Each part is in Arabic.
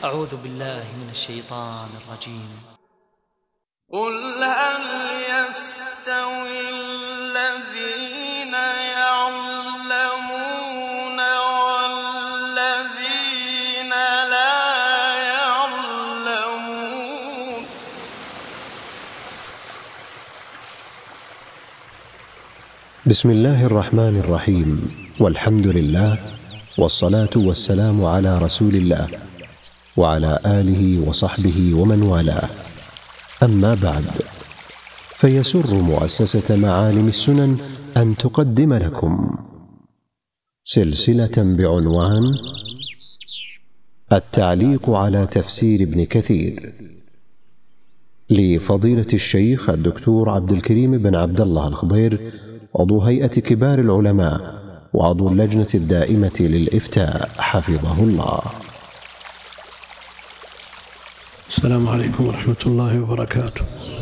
أعوذ بالله من الشيطان الرجيم. قل هل يستوي الذين يعلمون والذين لا يعلمون بسم الله الرحمن الرحيم، والحمد لله، والصلاة والسلام على رسول الله وعلى آله وصحبه ومن والاه. أما بعد، فيسر مؤسسة معالم السنن أن تقدم لكم سلسلة بعنوان التعليق على تفسير ابن كثير لفضيلة الشيخ الدكتور عبد الكريم بن عبد الله الخضير، عضو هيئة كبار العلماء وعضو اللجنة الدائمة للإفتاء، حفظه الله. السلام عليكم ورحمة الله وبركاته.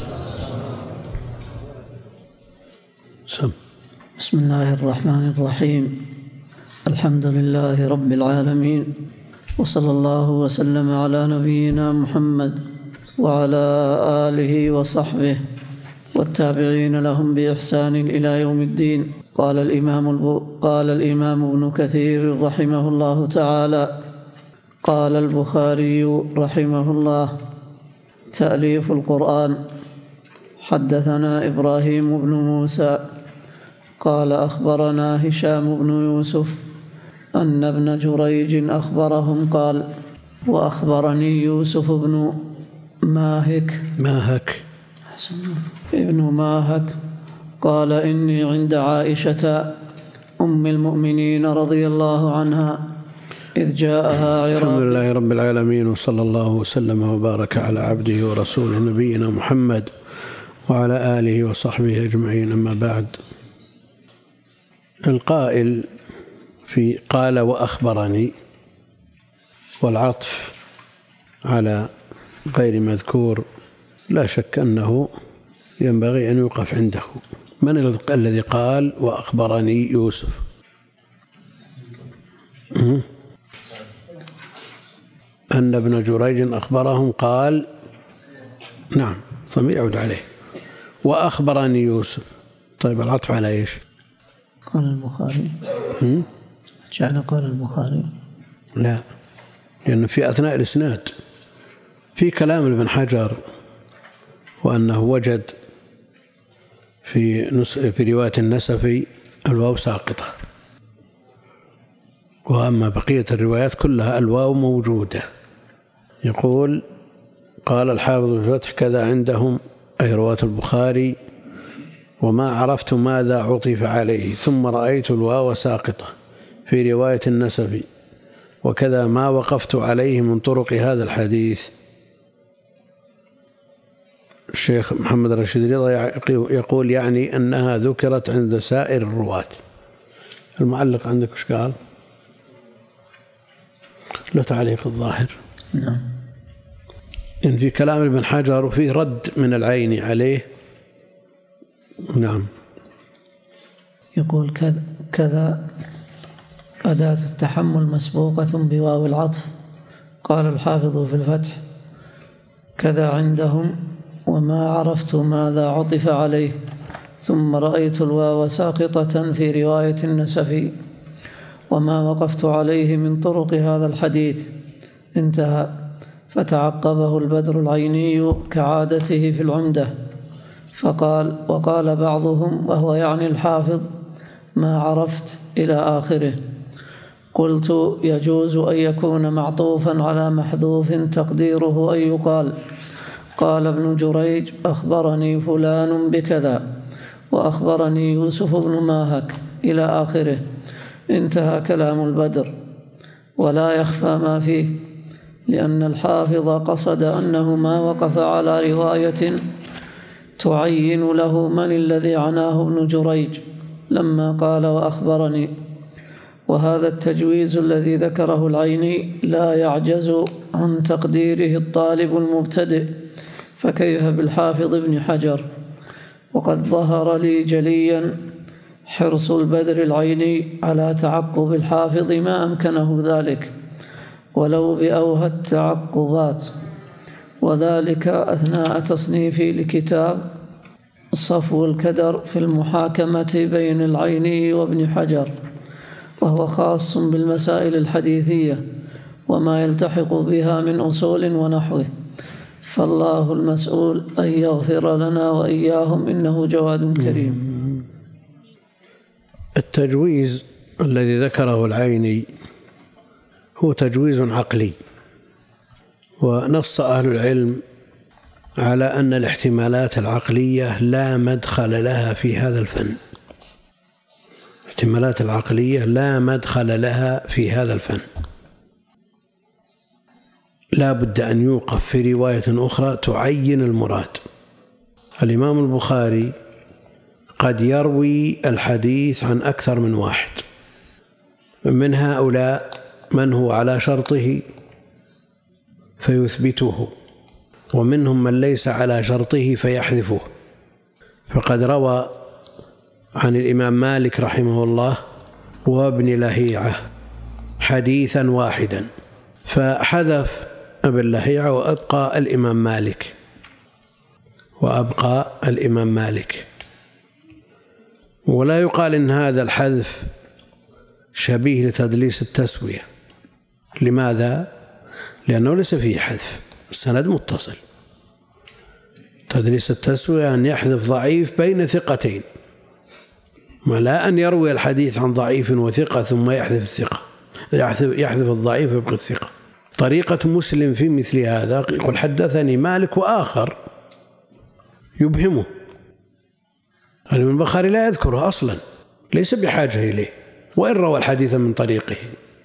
بسم الله الرحمن الرحيم. الحمد لله رب العالمين، وصلى الله وسلم على نبينا محمد وعلى آله وصحبه والتابعين لهم بإحسان إلى يوم الدين. قال الإمام ابن كثير رحمه الله تعالى: قال البخاري رحمه الله: تأليف القرآن. حدثنا إبراهيم بن موسى قال أخبرنا هشام بن يوسف أن ابن جريج أخبرهم قال: وأخبرني يوسف بن ماهك ابن ماهك قال: إني عند عائشة أم المؤمنين رضي الله عنها إذ جاءها عراق. الحمد لله رب العالمين، وصلى الله وسلم وبارك على عبده ورسوله نبينا محمد وعلى آله وصحبه أجمعين. أما بعد، القائل في قال وأخبرني والعطف على غير مذكور لا شك أنه ينبغي أن يوقف عنده. من الذي قال وأخبرني يوسف؟ أن ابن جريج أخبرهم قال، نعم، ضمير يعود عليه. وأخبرني يوسف، طيب العطف على إيش؟ قال البخاري. جعل قال البخاري؟ لا، لأن في أثناء الإسناد في كلام ابن حجر، وأنه وجد في رواية النسفي الواو ساقطة، وأما بقية الروايات كلها الواو موجودة. يقول: قال الحافظ في الفتح: كذا عندهم، أي رواة البخاري، وما عرفت ماذا عطف عليه، ثم رأيت الواو ساقطة في رواية النسفي، وكذا ما وقفت عليه من طرق هذا الحديث. الشيخ محمد رشيد رضا يقول يعني أنها ذكرت عند سائر الرواة. المعلق عندك ايش قال؟ له تعليق الظاهر. نعم. إن في كلام ابن حجر وفيه رد من العين عليه. نعم. يقول كذا أداة التحمل مسبوقة بواو العطف. قال الحافظ في الفتح: كذا عندهم، وما عرفت ماذا عطف عليه، ثم رأيت الواو ساقطة في رواية النسفي، وما وقفت عليه من طرق هذا الحديث. انتهى. فتعقبه البدر العيني كعادته في العمدة فقال: وقال بعضهم، وهو يعني الحافظ: ما عرفت إلى آخره. قلت: يجوز أن يكون معطوفا على محذوف تقديره أن يقال: قال ابن جريج: أخبرني فلان بكذا، وأخبرني يوسف بن ماهك، إلى آخره. انتهى كلام البدر، ولا يخفى ما فيه، لأن الحافظ قصد أنه ما وقف على رواية تعين له من الذي عناه ابن جريج لما قال وأخبرني. وهذا التجويز الذي ذكره العيني لا يعجز عن تقديره الطالب المبتدئ، فكيف بالحافظ ابن حجر؟ وقد ظهر لي جليا حرص البدر العيني على تعقب الحافظ ما أمكنه ذلك، ولو بأوهى التعقبات، وذلك أثناء تصنيفي لكتاب صفو الكدر في المحاكمة بين العيني وابن حجر، وهو خاص بالمسائل الحديثية وما يلتحق بها من أصول ونحوه، فالله المسؤول أن يغفر لنا وإياهم إنه جواد كريم. التجويز الذي ذكره العيني هو تجويز عقلي، ونص أهل العلم على أن الاحتمالات العقلية لا مدخل لها في هذا الفن. الاحتمالات العقلية لا مدخل لها في هذا الفن، لا بد أن يوقف في رواية أخرى تعين المراد. الإمام البخاري قد يروي الحديث عن أكثر من واحد، من هؤلاء من هو على شرطه فيثبته، ومنهم من ليس على شرطه فيحذفه. فقد روى عن الإمام مالك رحمه الله وابن لهيعة حديثا واحدا، فحذف ابن لهيعة وأبقى الإمام مالك. ولا يقال إن هذا الحذف شبيه لتدليس التسوية. لماذا؟ لأنه ليس فيه حذف، السند متصل. تدليس التسوية أن يحذف ضعيف بين ثقتين، ولا أن يروي الحديث عن ضعيف وثقة ثم يحذف الثقة، يحذف الضعيف ويبقي الثقة. طريقة مسلم في مثل هذا يقول حدثني مالك وآخر يبهمه. الإمام البخاري لا يذكره أصلا، ليس بحاجة إليه، وإن روى الحديث من طريقه.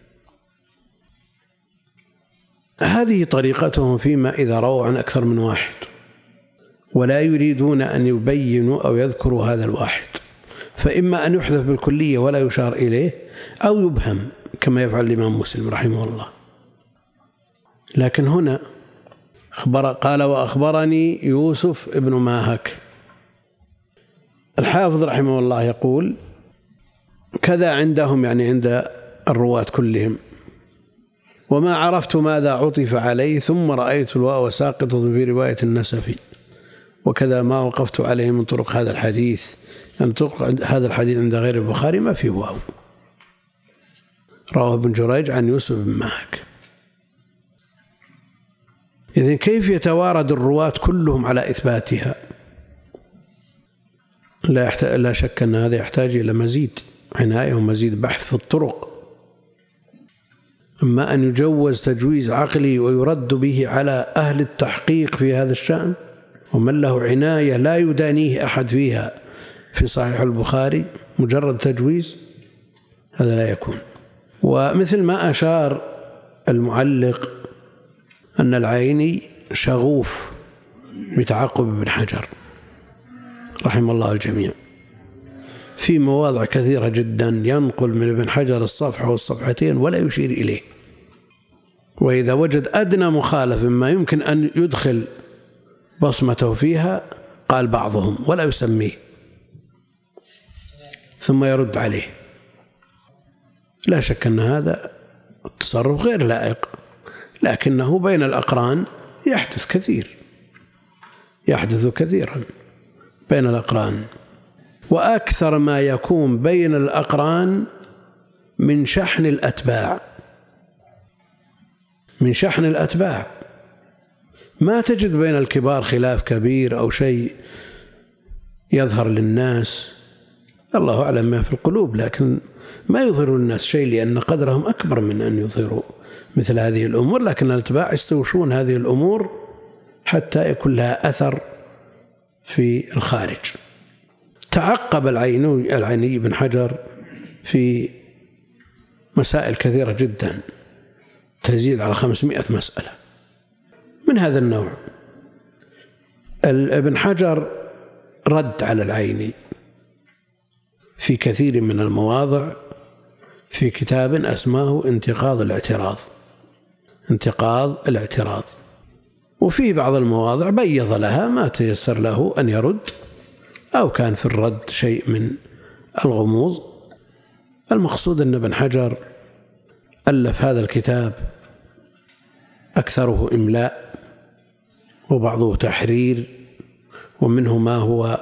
هذه طريقتهم فيما إذا رووا عن أكثر من واحد، ولا يريدون أن يبينوا أو يذكروا هذا الواحد، فإما أن يحذف بالكلية ولا يشار إليه، أو يبهم كما يفعل الإمام مسلم رحمه الله. لكن هنا قال وأخبرني يوسف ابن ماهك. الحافظ رحمه الله يقول كذا عندهم، يعني عند الرواة كلهم، وما عرفت ماذا عطف عليه، ثم رأيت الواو ساقطة في رواية النسفي، وكذا ما وقفت عليه من طرق هذا الحديث. يعني طرق هذا الحديث عند غير البخاري ما فيه واو. رواه ابن جريج عن يوسف بن ماهك. إذن كيف يتوارد الرواة كلهم على إثباتها؟ لا شك أن هذا يحتاج إلى مزيد عناية ومزيد بحث في الطرق. أما أن يجوز تجويز عقلي ويرد به على أهل التحقيق في هذا الشأن، ومن له عناية لا يدانيه أحد فيها في صحيح البخاري، مجرد تجويز، هذا لا يكون. ومثل ما أشار المعلق أن العيني شغوف بتعقب ابن حجر رحمه الله الجميع، في مواضع كثيرة جدا ينقل من ابن حجر الصفحة والصفحتين ولا يشير إليه، وإذا وجد أدنى مخالف ما يمكن أن يدخل بصمته فيها قال بعضهم ولا يسميه، ثم يرد عليه. لا شك أن هذا التصرف غير لائق، لكنه بين الأقران يحدث كثيرا بين الأقران، وأكثر ما يكون بين الأقران من شحن الأتباع. ما تجد بين الكبار خلاف كبير أو شيء يظهر للناس، الله أعلم ما في القلوب، لكن ما يظهر الناس شيء لأن قدرهم أكبر من أن يظهروا مثل هذه الأمور. لكن الأتباع يستوشون هذه الأمور حتى يكون لها أثر في الخارج. تعقب العيني بن حجر في مسائل كثيرة جدا تزيد على 500 مسألة من هذا النوع. ابن حجر رد على العيني في كثير من المواضع في كتاب أسماه انتقاض الاعتراض، وفي بعض المواضع بيض لها ما تيسر له أن يرد، أو كان في الرد شيء من الغموض. المقصود أن ابن حجر ألف هذا الكتاب أكثره إملاء وبعضه تحرير، ومنه ما هو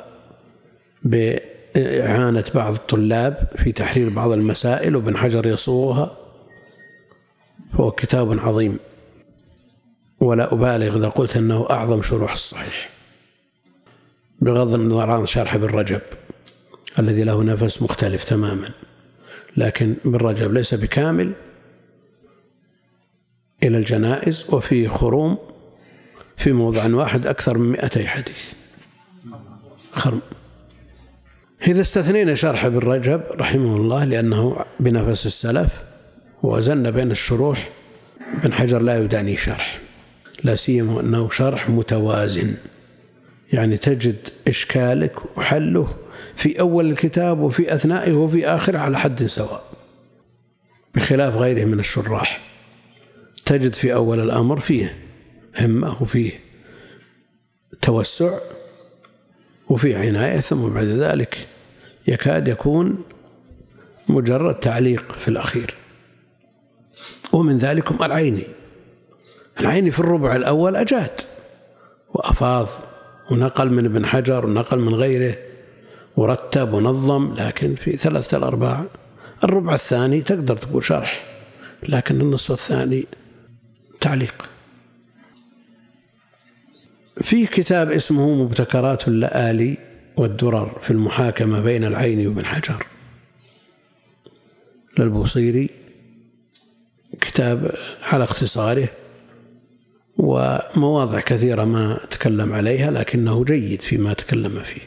بإعانة بعض الطلاب في تحرير بعض المسائل وابن حجر يصوغها، هو كتاب عظيم، ولا أبالغ إذا قلت أنه أعظم شروح الصحيح، بغض النظر عن شرح ابن رجب الذي له نفس مختلف تماما، لكن ابن رجب ليس بكامل إلى الجنائز، وفيه خروم في موضع واحد أكثر من 200 حديث خرم. إذا استثنينا شرح ابن رجب رحمه الله لأنه بنفس السلف ووزن بين الشروح، ابن حجر لا يداني شرح، لا سيما أنه شرح متوازن، يعني تجد إشكالك وحله في أول الكتاب وفي أثنائه وفي آخره على حد سواء، بخلاف غيره من الشراح تجد في أول الأمر فيه همة وفيه توسع وفيه عناية، ثم بعد ذلك يكاد يكون مجرد تعليق في الأخير. ومن ذلكم العيني في الربع الأول أجاد وأفاض ونقل من ابن حجر ونقل من غيره ورتب ونظم، لكن في 3/4 الربع الثاني تقدر تقول شرح، لكن النصف الثاني تعليق. في كتاب اسمه مبتكرات اللآلي والدرر في المحاكمة بين العيني وابن حجر للبوصيري، كتاب على اختصاره ومواضع كثيرة ما تكلم عليها، لكنه جيد فيما تكلم فيه،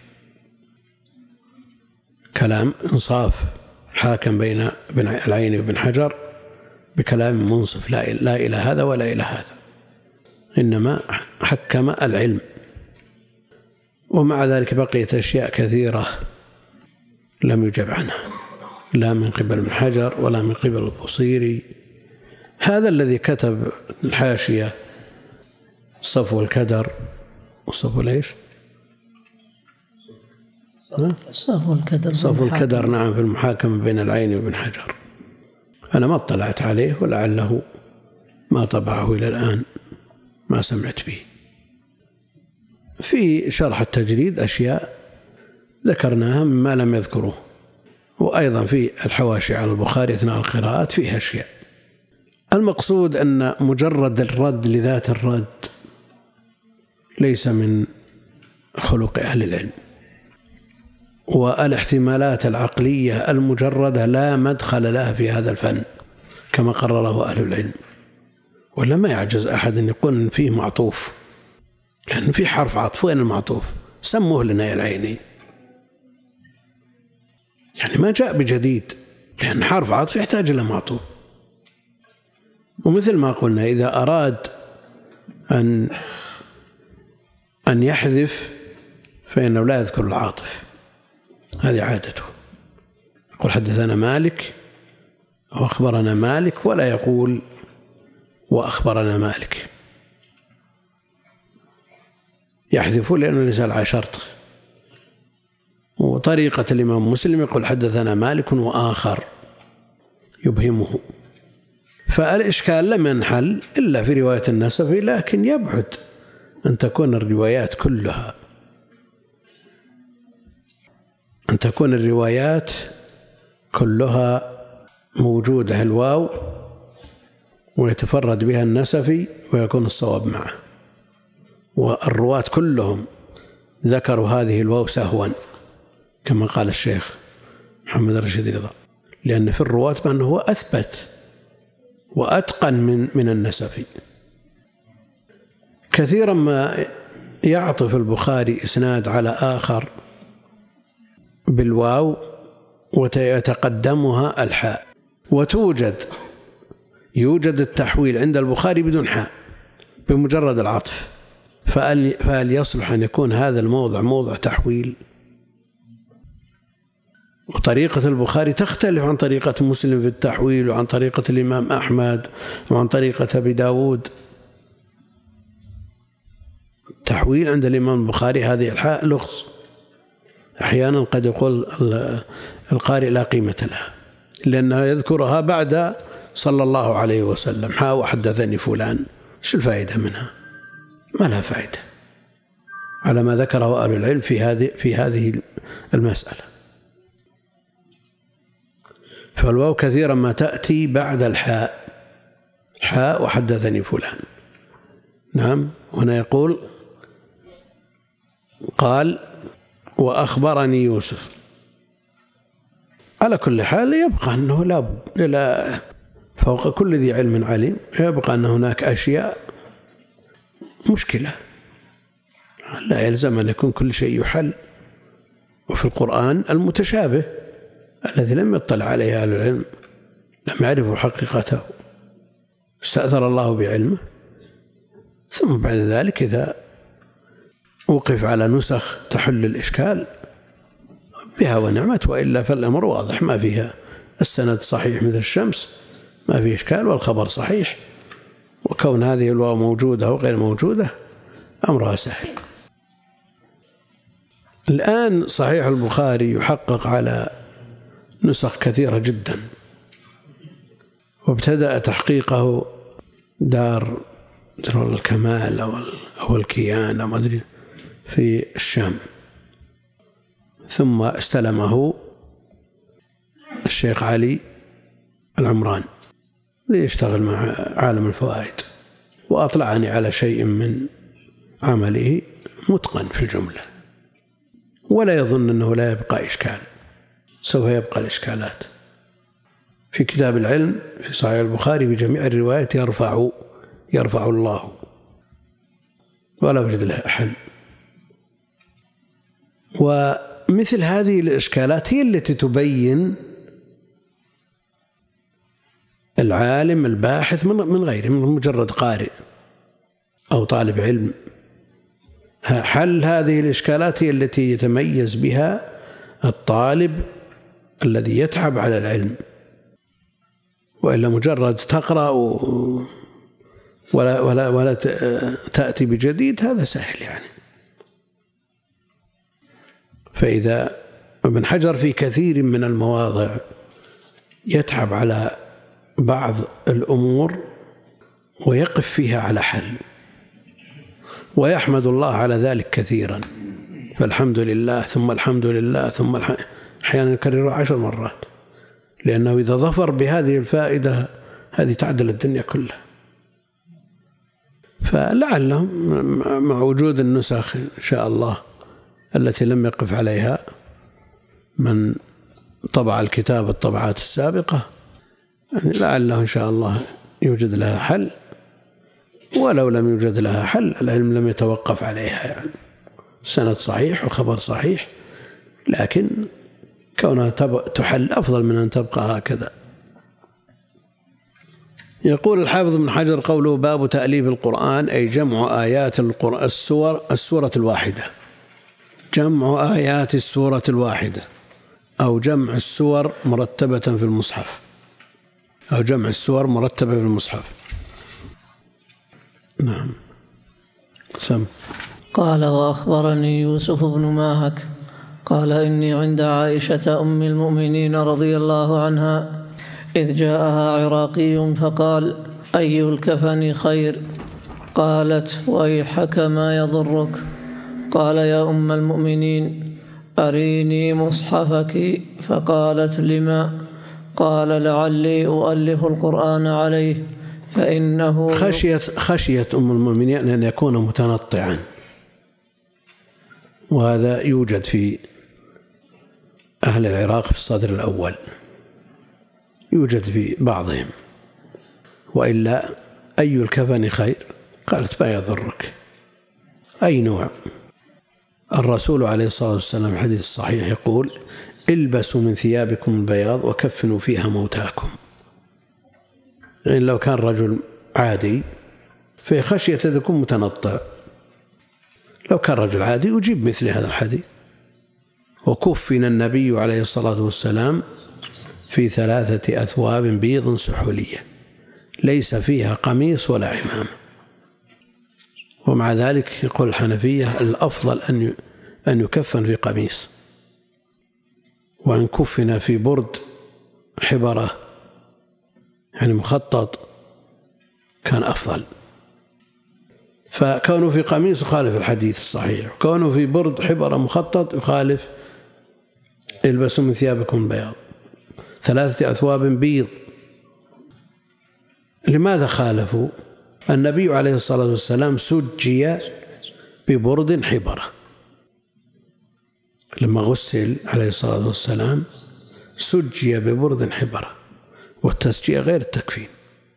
كلام إنصاف، حاكم بين العيني وابن حجر بكلام منصف، لا إلى هذا ولا إلى هذا، إنما حكم العلم. ومع ذلك بقيت أشياء كثيرة لم يجب عنها، لا من قبل ابن حجر ولا من قبل البوصيري. هذا الذي كتب الحاشية صفو الكدر وصفو ليش؟ صفو الكدر نعم، في المحاكمة بين العين وابن حجر، أنا ما اطلعت عليه ولعله ما طبعه إلى الآن، ما سمعت به. في شرح التجريد أشياء ذكرناها مما لم يذكروه، وأيضا في الحواشي على البخاري أثناء القراءات فيها أشياء. المقصود أن مجرد الرد لذات الرد ليس من خلق أهل العلم، والاحتمالات العقلية المجردة لا مدخل لها في هذا الفن كما قرره أهل العلم، ولا ما يعجز أحد أن يقول فيه معطوف، لأن فيه حرف عطف، وين المعطوف؟ سموه لنا يا العيني، يعني ما جاء بجديد، لأن حرف عطف يحتاج إلى معطوف. ومثل ما قلنا إذا أراد أن يحذف فإنه لا يذكر العاطف، هذه عادته، يقول حدثنا مالك أو أخبرنا مالك، ولا يقول وأخبرنا مالك، يحذف لأنه ليس على شرطه. وطريقة الإمام مسلم يقول حدثنا مالك وآخر يبهمه. فالإشكال لم ينحل إلا في رواية النسفي، لكن يبعد أن تكون الروايات كلها موجودة الواو ويتفرد بها النسفي ويكون الصواب معه، والرواة كلهم ذكروا هذه الواو سهوا كما قال الشيخ محمد رشيد رضا، لأن في الرواة من هو أثبت وأتقن من النسفي. كثيرا ما يعطف البخاري إسناد على آخر بالواو ويتقدمها الحاء، يوجد التحويل عند البخاري بدون حاء بمجرد العطف، فهل يصلح أن يكون هذا الموضع موضع تحويل؟ وطريقة البخاري تختلف عن طريقة مسلم في التحويل، وعن طريقة الإمام أحمد، وعن طريقة أبي داود. التحويل عند الإمام البخاري هذه الحاء لغز، أحيانا قد يقول القارئ لا قيمة لها، لأنه يذكرها بعد صلى الله عليه وسلم، حاء وحدثني فلان إيش الفائدة منها؟ ما لها فائدة على ما ذكره أهل العلم في هذه المسألة. فالواو كثيرا ما تأتي بعد الحاء، حاء وحدثني فلان. نعم. هنا يقول قال وأخبرني يوسف. على كل حال يبقى أنه لا فوق كل ذي علم عليم، يبقى أن هناك أشياء مشكلة لا يلزم أن يكون كل شيء يحل. وفي القرآن المتشابه الذي لم يطلع عليه أهل العلم، لم يعرفوا حقيقته، استأثر الله بعلمه، ثم بعد ذلك إذا وقف على نسخ تحل الإشكال بها ونعمت، وإلا فالأمر واضح ما فيها. السند صحيح مثل الشمس، ما فيه إشكال، والخبر صحيح، وكون هذه الواو موجودة وغير موجودة أمرها سهل. الآن صحيح البخاري يحقق على نسخ كثيرة جدا، وابتدأ تحقيقه دار الكمال أو الكيان أو ما أدري في الشام، ثم استلمه الشيخ علي العمران ليشتغل مع عالم الفوائد، وأطلعني على شيء من عمله متقن في الجملة، ولا يظن أنه لا يبقى إشكال، سوف يبقى الإشكالات. في كتاب العلم في صحيح البخاري بجميع الروايات يرفع الله، ولا وجد لها حل. ومثل هذه الإشكالات هي التي تبين العالم الباحث من غيره، من مجرد قارئ أو طالب علم. حل هذه الإشكالات هي التي يتميز بها الطالب الذي يتعب على العلم، وإلا مجرد تقرأ ولا تأتي بجديد هذا سهل يعني. فإذا ابن حجر في كثير من المواضع يتعب على بعض الأمور ويقف فيها على حل، ويحمد الله على ذلك كثيرا، فالحمد لله ثم الحمد لله ثم أحيانا يكررها 10 مرات، لأنه إذا ظفر بهذه الفائدة هذه تعدل الدنيا كلها. فلعلهم مع وجود النسخ إن شاء الله التي لم يقف عليها من طبع الكتاب الطبعات السابقة، يعني لعله إن شاء الله يوجد لها حل، ولو لم يوجد لها حل العلم لم يتوقف عليها، يعني السند صحيح والخبر صحيح، لكن كونها تحل أفضل من أن تبقى هكذا. يقول الحافظ ابن حجر قوله باب تأليف القرآن أي جمع آيات السورة الواحدة، جمع آيات السورة الواحدة، أو جمع السور مرتبة في المصحف، أو جمع السور مرتبة في المصحف. نعم. سم. قال وأخبرني يوسف بن ماهك قال إني عند عائشة أم المؤمنين رضي الله عنها إذ جاءها عراقي فقال أي الكفن خير؟ قالت ويحك ما يضرك؟ قال يا أم المؤمنين أريني مصحفك. فقالت لما؟ قال لعلي أؤلف القرآن عليه فإنه خشيت أم المؤمنين أن يكون متنطعا، وهذا يوجد في أهل العراق في الصدر الأول، يوجد في بعضهم. وإلا أي الكفن خير؟ قالت ما يضرك. أي نوع؟ الرسول عليه الصلاة والسلام الحديث الصحيح يقول البسوا من ثيابكم البياض وكفنوا فيها موتاكم. يعني لو كان رجل عادي في خشية أن يكون متنطع، لو كان رجل عادي يجيب مثل هذا الحديث. وكفن النبي عليه الصلاة والسلام في 3 أثواب بيض سحولية ليس فيها قميص ولا عمامة. ومع ذلك يقول الحنفية الأفضل أن يكفن في قميص، وأن كفن في برد حبرة يعني مخطط كان أفضل. فكونه في قميص يخالف الحديث الصحيح، وكونه في برد حبر مخطط يخالف البسوا من ثيابكم بياض، 3 أثواب بيض. لماذا خالفوا؟ النبي عليه الصلاة والسلام سجي ببرد حبرة لما غسل عليه الصلاة والسلام، سجي ببرد حبرة، والتسجية غير التكفين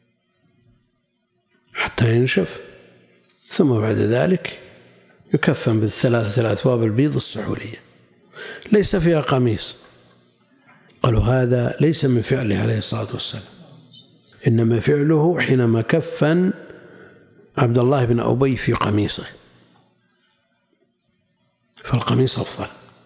حتى ينشف، ثم بعد ذلك يكفن ب3 الأثواب البيض السحولية ليس فيها قميص. قالوا هذا ليس من فعله عليه الصلاة والسلام، إنما فعله حينما كفن عبد الله بن أبي في قميصه، فالقميص أفضل.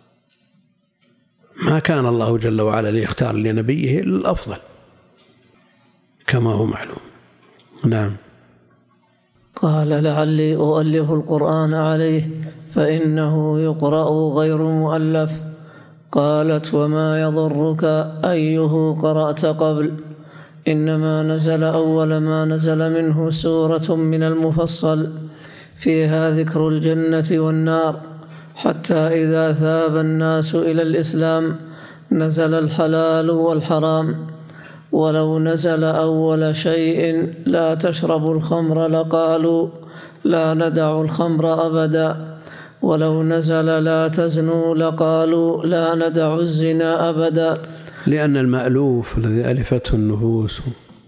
ما كان الله جل وعلا ليختار لنبيه إلا الأفضل كما هو معلوم. نعم. قال لعلي أؤلف القرآن عليه فإنه يقرأ غير مؤلف. قالت وما يضرك أيه قرأت قبل؟ إنما نزل أول ما نزل منه سورة من المفصل فيها ذكر الجنة والنار، حتى إذا ثاب الناس إلى الإسلام نزل الحلال والحرام. ولو نزل أول شيء لا تشربوا الخمر لقالوا لا ندع الخمر أبدا، ولو نزل لا تزنوا لقالوا لا ندع الزنا أبدا. لأن المألوف الذي ألفته النفوس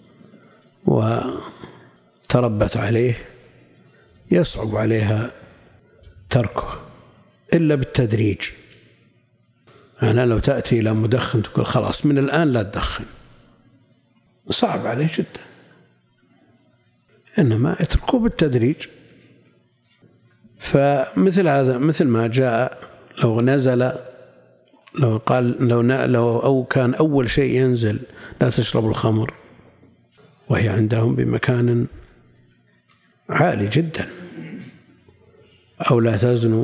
وتربت عليه يصعب عليها تركه إلا بالتدريج. يعني لو تأتي إلى مدخن تقول خلاص من الآن لا تدخن، صعب عليه جدا، إنما اتركه بالتدريج. فمثل هذا مثل ما جاء لو نزل، لو قال لو أو كان أول شيء ينزل لا تشربوا الخمر وهي عندهم بمكان عالي جدا، أو لا تزنوا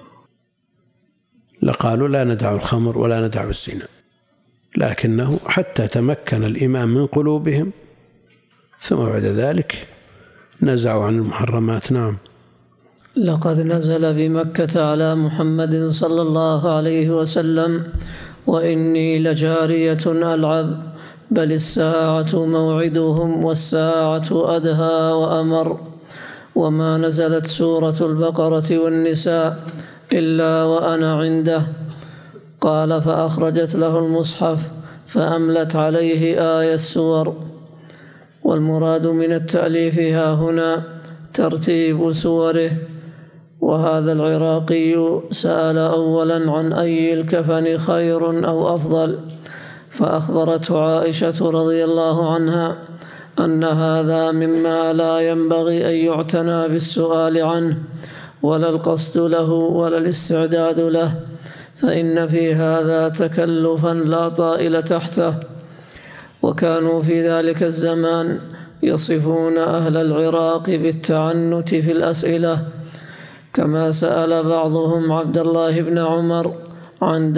لقالوا لا ندع الخمر ولا ندع الزنا، لكنه حتى تمكن الإيمان من قلوبهم ثم بعد ذلك نزعوا عن المحرمات. نعم. لقد نزل بمكة على محمد صلى الله عليه وسلم وإني لجارية ألعب، بل الساعة موعدهم والساعة أدهى وأمر. وما نزلت سورة البقرة والنساء إلا وأنا عنده. قال فأخرجت له المصحف فأملت عليه آية السور. والمراد من التأليف ها هنا ترتيب سوره. وهذا العراقي سأل أولا عن أي الكفن خير أو أفضل، فأخبرته عائشة رضي الله عنها أن هذا مما لا ينبغي أن يعتنى بالسؤال عنه ولا القصد له ولا الاستعداد له، فإن في هذا تكلفا لا طائل تحته. وكانوا في ذلك الزمان يصفون أهل العراق بالتعنت في الأسئلة، كما سأل بعضهم عبد الله بن عمر عن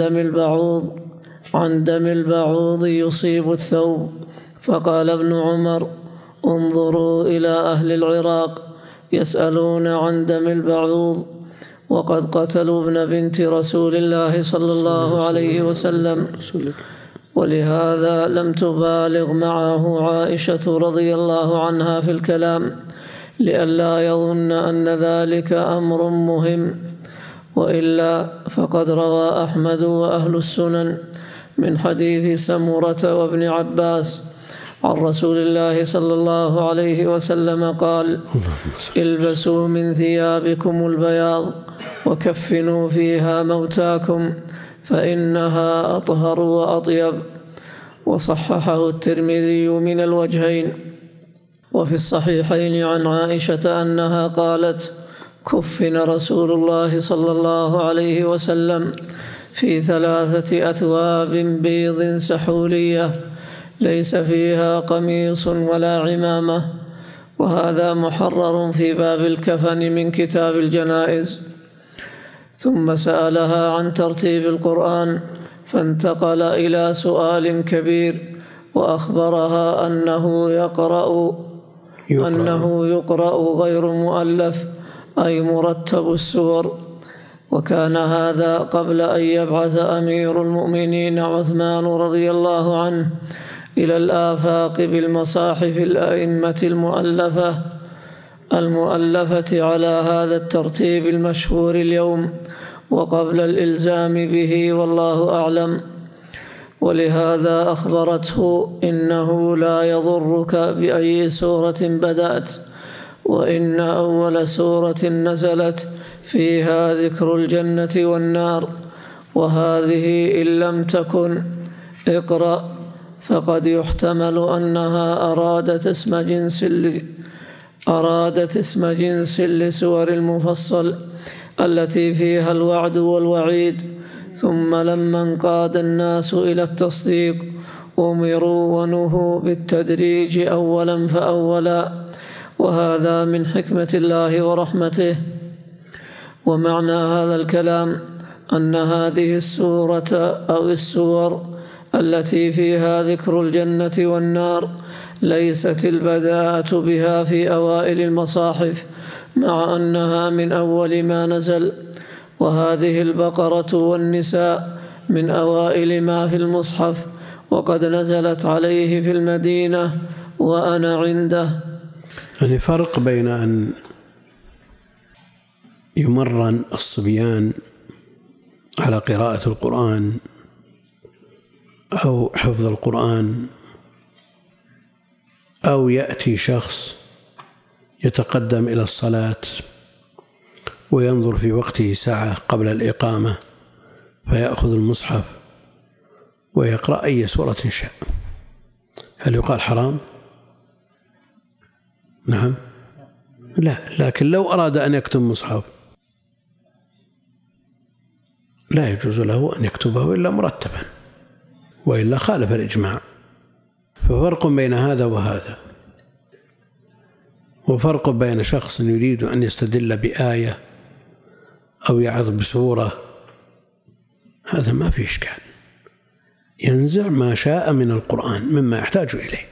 دم البعوض يصيب الثوب، فقال ابن عمر انظروا إلى أهل العراق يسألون عن دم البعوض وقد قتلوا ابن بنت رسول الله صلى الله عليه وسلم. ولهذا لم تبالغ معه عائشة رضي الله عنها في الكلام لئلا يظن أن ذلك أمر مهم. وإلا فقد روى أحمد وأهل السنن من حديث سمرة وابن عباس عن رسول الله صلى الله عليه وسلم قال البسوا من ثيابكم البياض وكفنوا فيها موتاكم فإنها أطهر وأطيب. وصححه الترمذي من الوجهين. وفي الصحيحين عن عائشة أنها قالت كفن رسول الله صلى الله عليه وسلم في 3 أثواب بيض سحولية ليس فيها قميص ولا عمامة. وهذا محرر في باب الكفن من كتاب الجنائز. ثم سألها عن ترتيب القرآن فانتقل إلى سؤال كبير، وأخبرها أنه يقرأ غير مؤلف أي مرتب السور. وكان هذا قبل أن يبعث أمير المؤمنين عثمان رضي الله عنه إلى الآفاق بالمصاحف الأئمة المؤلفة على هذا الترتيب المشهور اليوم، وقبل الإلزام به، والله أعلم. ولهذا أخبرته: إنه لا يضرك بأي سورة بدأت، وإن أول سورة نزلت فيها ذكر الجنة والنار، وهذه إن لم تكن اقرأ، فقد يحتمل أنها أرادت اسم جنس لسور المفصل التي فيها الوعد والوعيد. ثم لما انقاد الناس إلى التصديق أمروا ونهوا بالتدريج أولا فأولا، وهذا من حكمة الله ورحمته. ومعنى هذا الكلام أن هذه السورة أو السور التي فيها ذكر الجنة والنار ليست البداءة بها في أوائل المصاحف، مع أنها من أول ما نزل، وهذه البقرة والنساء من أوائل ما في المصحف، وقد نزلت عليه في المدينة وأنا عنده. يعني فرق بين أن يمرن الصبيان على قراءة القرآن أو حفظ القرآن، أو يأتي شخص يتقدم إلى الصلاة وينظر في وقته ساعة قبل الإقامة فيأخذ المصحف ويقرأ أي سورة شاء. هل يقال حرام؟ نعم، لا. لكن لو أراد أن يكتب مصحف لا يجوز له أن يكتبه إلا مرتبا، وإلا خالف الإجماع. ففرق بين هذا وهذا، وفرق بين شخص يريد أن يستدل بآية أو يعظ بسورة، هذا ما في إشكال، ينزع ما شاء من القرآن مما يحتاج إليه.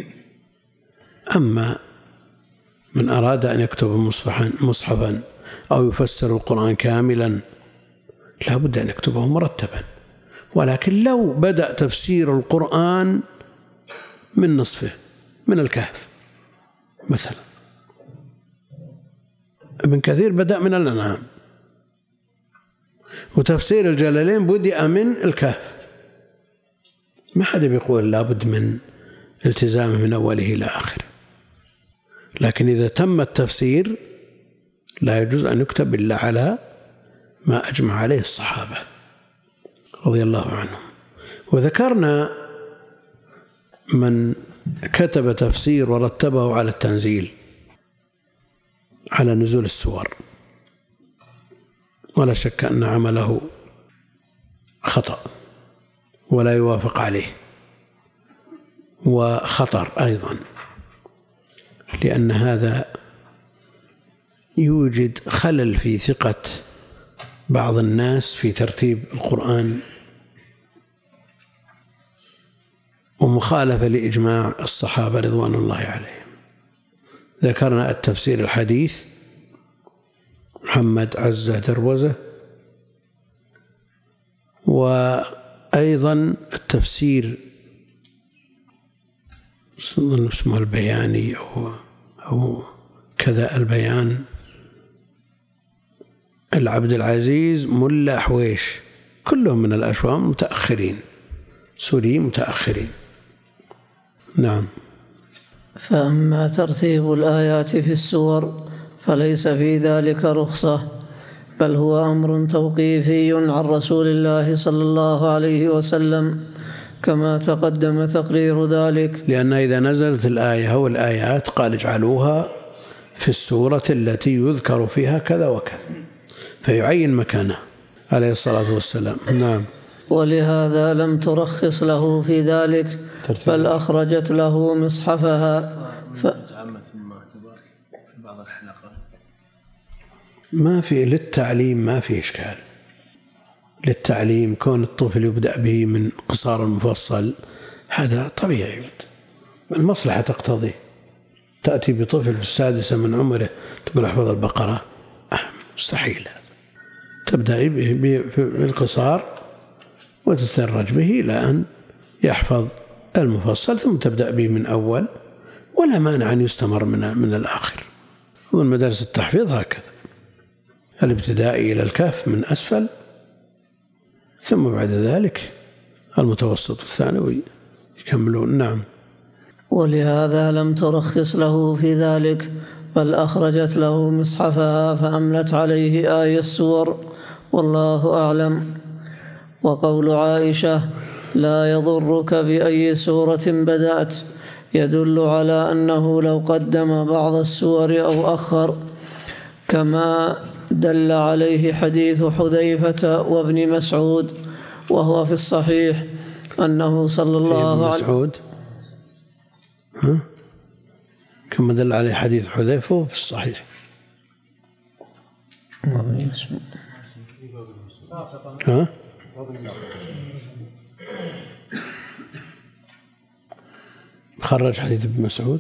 أما من أراد أن يكتب مصحفا أو يفسر القرآن كاملا لا بد أن يكتبه مرتبا. ولكن لو بدأ تفسير القرآن من نصفه من الكهف مثلا، ابن كثير بدأ من الأنعام، وتفسير الجلالين بدأ من الكهف، ما حد بيقول لابد من التزامه من أوله إلى آخره. لكن إذا تم التفسير لا يجوز أن يكتب إلا على ما أجمع عليه الصحابة رضي الله عنهم. وذكرنا من كتب تفسير ورتبه على التنزيل على نزول السور، ولا شك أن عمله خطأ ولا يوافق عليه، وخطر أيضا، لأن هذا يوجد خلل في ثقة بعض الناس في ترتيب القرآن، ومخالفة لإجماع الصحابة رضوان الله عليهم. ذكرنا التفسير الحديث محمد عزة دروزة، وأيضا التفسير اسمه البياني أو كذا البيان، العبد العزيز ملا حويش، كلهم من الأشوام متأخرين، سوريين متأخرين. نعم. فأما ترتيب الآيات في السور فليس في ذلك رخصة، بل هو أمر توقيفي عن رسول الله صلى الله عليه وسلم، كما تقدم تقرير ذلك. لأن إذا نزلت الآية أو الآيات قال اجعلوها في السورة التي يذكر فيها كذا وكذا، فيعين مكانه عليه الصلاة والسلام. نعم. ولهذا لم ترخص له في ذلك، بل أخرجت له مصحفها. ما في للتعليم، ما في إشكال للتعليم، كون الطفل يبدأ به من قصار المفصل هذا طبيعي، المصلحة تقتضي. تأتي بطفل في السادسة من عمره تقول احفظ البقرة، مستحيل. تبدأ بالقصار وتتدرج به إلى أن يحفظ المفصل، ثم تبدأ به من أول، ولا مانع أن يستمر من الآخر. ومن مدارس التحفيظ هكذا، الابتدائي إلى الكاف من أسفل، ثم بعد ذلك المتوسط الثانوي يكملون. نعم. ولهذا لم ترخص له في ذلك، بل أخرجت له مصحفها فأملت عليه آي السور، والله أعلم. وقول عائشة: لا يضرك بأي سورة بدأت، يدل على أنه لو قدم بعض السور أو أخر، كما دل عليه حديث حذيفة وابن مسعود، وهو في الصحيح أنه صلى الله عليه وسلم. كما دل عليه حديث حذيفة في الصحيح. خرج حديث ابن مسعود.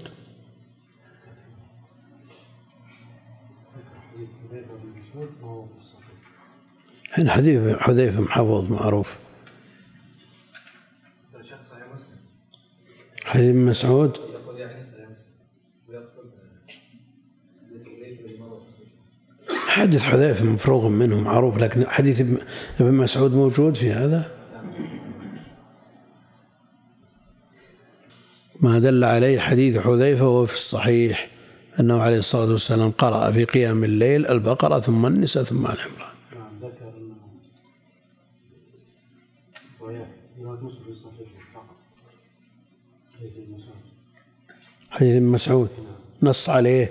هنا حديث حذيفة محفوظ معروف. حديث ابن مسعود حديث حذيفة مفروغ منه معروف، لكن حديث ابن مسعود موجود في هذا. ما دل عليه حديث حذيفة وهو في الصحيح أنه عليه الصلاة والسلام قرأ في قيام الليل البقرة ثم النساء ثم آل عمران. ذكر أنه مسلم في الصحيح فقط. حديث ابن مسعود نص عليه.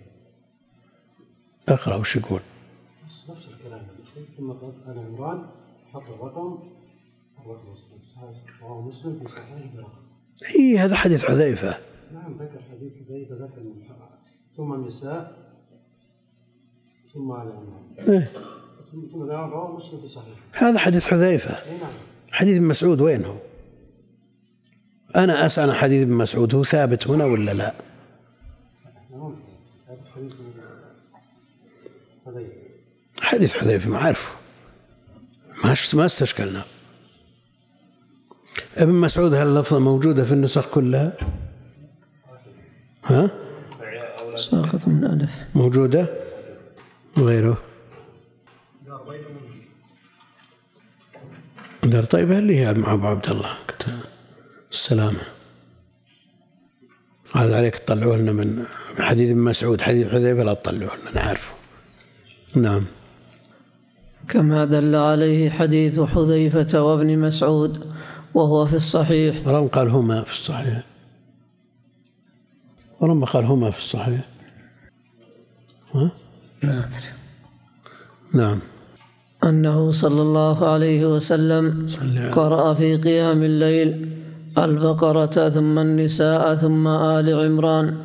اقرأ وش يقول. نفس الكلام. ثم آل عمران حط الرقم وهو مسلم في صحيح برقم. هذا حديث حذيفة. نعم ذكر حديث حذيفة، ذكر ثم النساء ثم آل عمران. ثم رواه مسلم في صحيح. هذا حديث حذيفة. نعم. حديث ابن مسعود وين هو؟ أنا أسأل عن حديث ابن مسعود، هو ثابت هنا ولا لا؟ حديث حذيفة ما عارفه، ما استشكلنا. ابن مسعود هل اللفظة موجودة في النسخ كلها؟ ها؟ ساقط من ألف موجودة وغيره. دار طيبة اللي هي مع أبو عبد الله السلامة. هذا عليك تطلعوه لنا من حديث ابن مسعود. حديث حذيفة لا تطلعوه لنا نعرفه. نعم. كما دل عليه حديث حذيفة وابن مسعود وهو في الصحيح. ورغم قال هما في الصحيح. ورغم قال هما في الصحيح. ها؟ لا أدري. نعم. أنه صلى الله عليه وسلم قرأ في قيام الليل البقرة ثم النساء ثم آل عمران.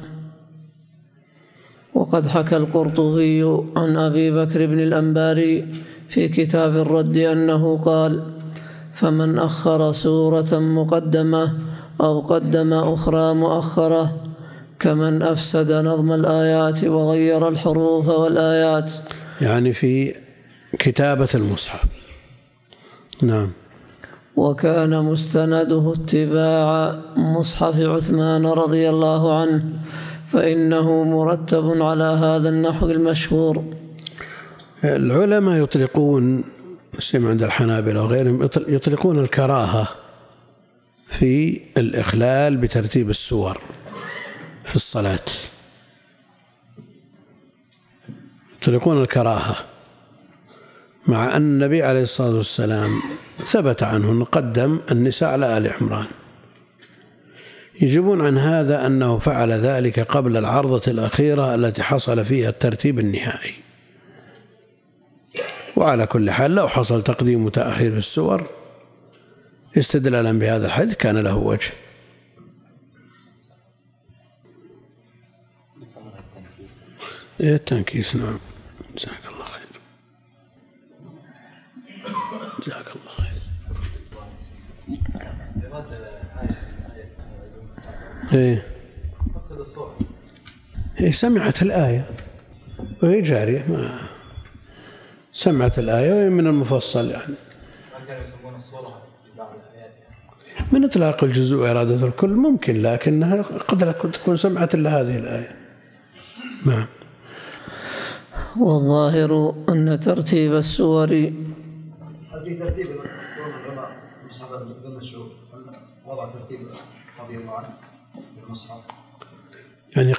وقد حكى القرطبي عن أبي بكر بن الأنباري في كتاب الرد أنه قال: فمن أخر سورة مقدمة أو قدم أخرى مؤخرة كمن أفسد نظم الآيات وغير الحروف والآيات. يعني في كتابة المصحف. نعم. وكان مستنده اتباع مصحف عثمان رضي الله عنه، فإنه مرتب على هذا النحو المشهور. العلماء يطلقون، مسلم عند الحنابلة وغيرهم، يطلقون الكراهة في الإخلال بترتيب السور في الصلاة. يطلقون الكراهة، مع أن النبي عليه الصلاة والسلام ثبت عنه أنه قدم النساء على آل عمران. يجيبون عن هذا أنه فعل ذلك قبل العرضة الأخيرة التي حصل فيها الترتيب النهائي. وعلى كل حال لو حصل تقديم وتأخير في السور استدلالا بهذا الحديث كان له وجه. التنكيس. نعم. جزاك الله خير. جزاك الله خير. هي سمعت الآية وهي جارية، سمعت الآية من المفصل يعني. كانوا يسمون الصورة بعض الآيات من إطلاق الجزء وإرادة الكل ممكن، لكنها قد تكون سمعت إلا هذه الآية. نعم. والظاهر أن ترتيب السور في ترتيب العلماء المصحف بن مسعود وضع ترتيب رضي الله عنه المصحف يعني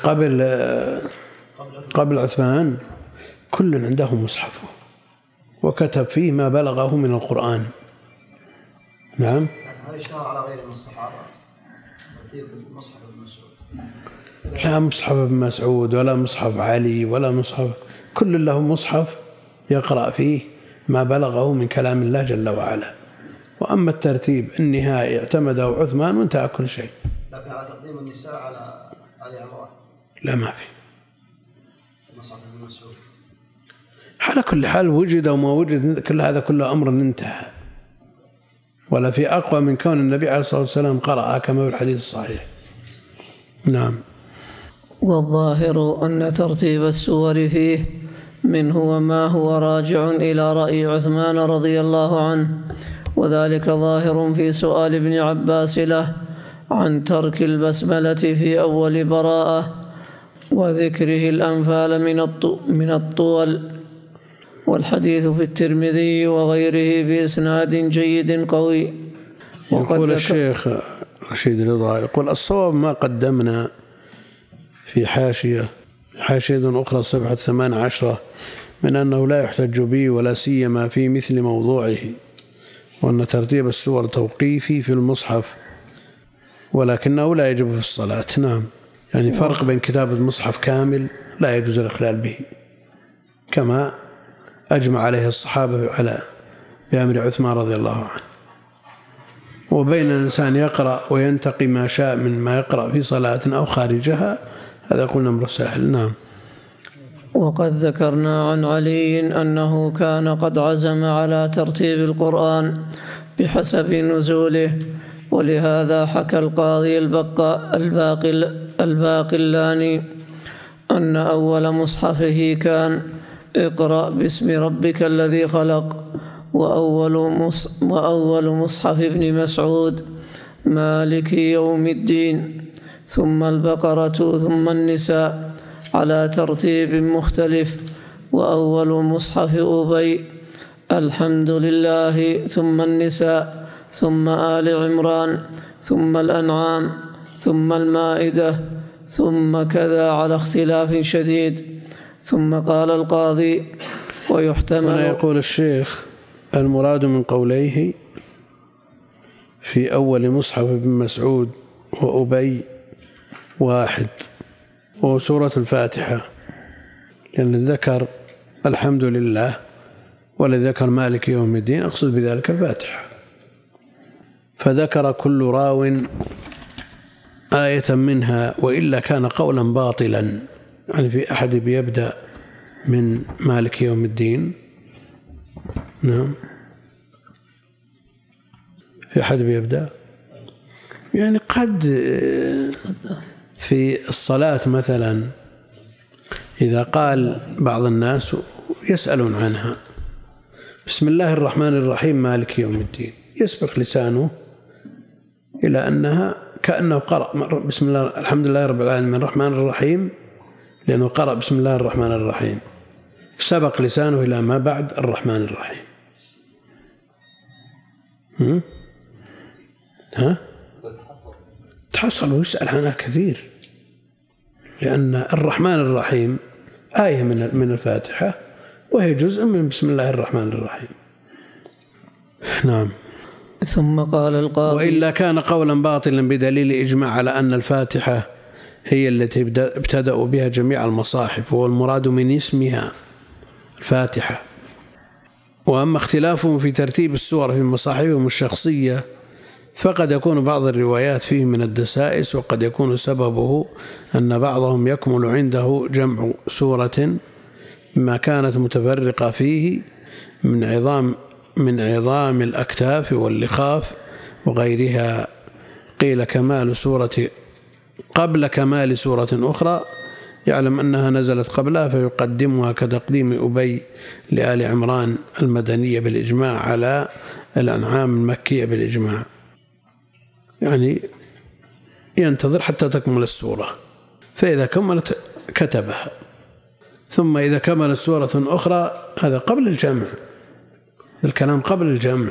قبل عثمان كل عنده مصحفه وكتب فيه ما بلغه من القرآن. نعم. هل اشتهر على غير من الصحابة ترتيب مصحف ابن مسعود؟ لا مصحف ابن مسعود ولا مصحف علي ولا مصحف، كل له مصحف يقرأ فيه ما بلغه من كلام الله جل وعلا. وأما الترتيب النهائي اعتمده عثمان وانتهى كل شيء. لكن على تقديم النساء على آل عمران لا ما في مصحف ابن مسعود. على كل حال وجد وما وجد كل هذا كله أمر انتهى، ولا في أقوى من كون النبي عليه الصلاة والسلام قرأ كما في الحديث الصحيح. نعم. والظاهر أن ترتيب السور فيه منه وما هو راجع إلى رأي عثمان رضي الله عنه، وذلك ظاهر في سؤال ابن عباس له عن ترك البسملة في أول براءة وذكره الأنفال من الطول، والحديث في الترمذي وغيره بإسناد جيد قوي. يقول الشيخ رشيد رضا يقول الصواب ما قدمنا في حاشية أخرى صفحة 18 من أنه لا يحتج به ولا سيما في مثل موضوعه، وأن ترتيب السور توقيفي في المصحف ولكنه لا يجب في الصلاة. نعم. يعني فرق بين كتابة المصحف كامل لا يجوز الإخلال به كما أجمع عليه الصحابة على بأمر عثمان رضي الله عنه، وبين الإنسان يقرأ وينتقي ما شاء من ما يقرأ في صلاة أو خارجها، هذا قلنا أمر سهل. نعم. وقد ذكرنا عن علي أنه كان قد عزم على ترتيب القرآن بحسب نزوله، ولهذا حكى القاضي الباقلاني أن أول مصحفه كان اقرأ باسم ربك الذي خلق، وأول مصحف ابن مسعود مالك يوم الدين، ثم البقرة ثم النساء على ترتيب مختلف، وأول مصحف أبي الحمد لله ثم النساء ثم آل عمران ثم الأنعام ثم المائدة ثم كذا على اختلاف شديد. ثم قال القاضي ويحتمل. هنا يقول الشيخ المراد من قوليه في أول مصحف ابن مسعود وأبي واحد وهو سورة الفاتحة، لأن ذكر الحمد لله ولذكر مالك يوم الدين، أقصد بذلك الفاتحة، فذكر كل راو آية منها، وإلا كان قولا باطلا. يعني في أحد بيبدأ من مالك يوم الدين. نعم. في أحد بيبدأ يعني قد في الصلاة مثلا إذا قال بعض الناس يسألون عنها بسم الله الرحمن الرحيم مالك يوم الدين، يسبق لسانه إلى أنها كأنه قرأ بسم الله الحمد لله رب العالمين الرحمن الرحيم، لأنه قرأ بسم الله الرحمن الرحيم، سبق لسانه إلى ما بعد الرحمن الرحيم. تحصل ويسأل عنها كثير، لأن الرحمن الرحيم آية من الفاتحة، وهي جزء من بسم الله الرحمن الرحيم. نعم. ثم قال القاضي وإلا كان قولا باطلا بدليل إجماع على أن الفاتحة هي التي ابتدأوا بها جميع المصاحف، والمراد من اسمها الفاتحة. وأما اختلافهم في ترتيب السور في مصاحفهم الشخصية فقد يكون بعض الروايات فيه من الدسائس، وقد يكون سببه أن بعضهم يكمل عنده جمع سورة ما كانت متفرقة فيه من عظام الأكتاف واللخاف وغيرها. قيل كمال سورة قبل كمال سورة أخرى يعلم أنها نزلت قبلها فيقدمها كتقديم أبي لآل عمران المدنية بالإجماع على الأنعام المكية بالإجماع، يعني ينتظر حتى تكمل السورة، فإذا كملت كتبها، ثم إذا كملت سورة أخرى، هذا قبل الجمع، الكلام قبل الجمع،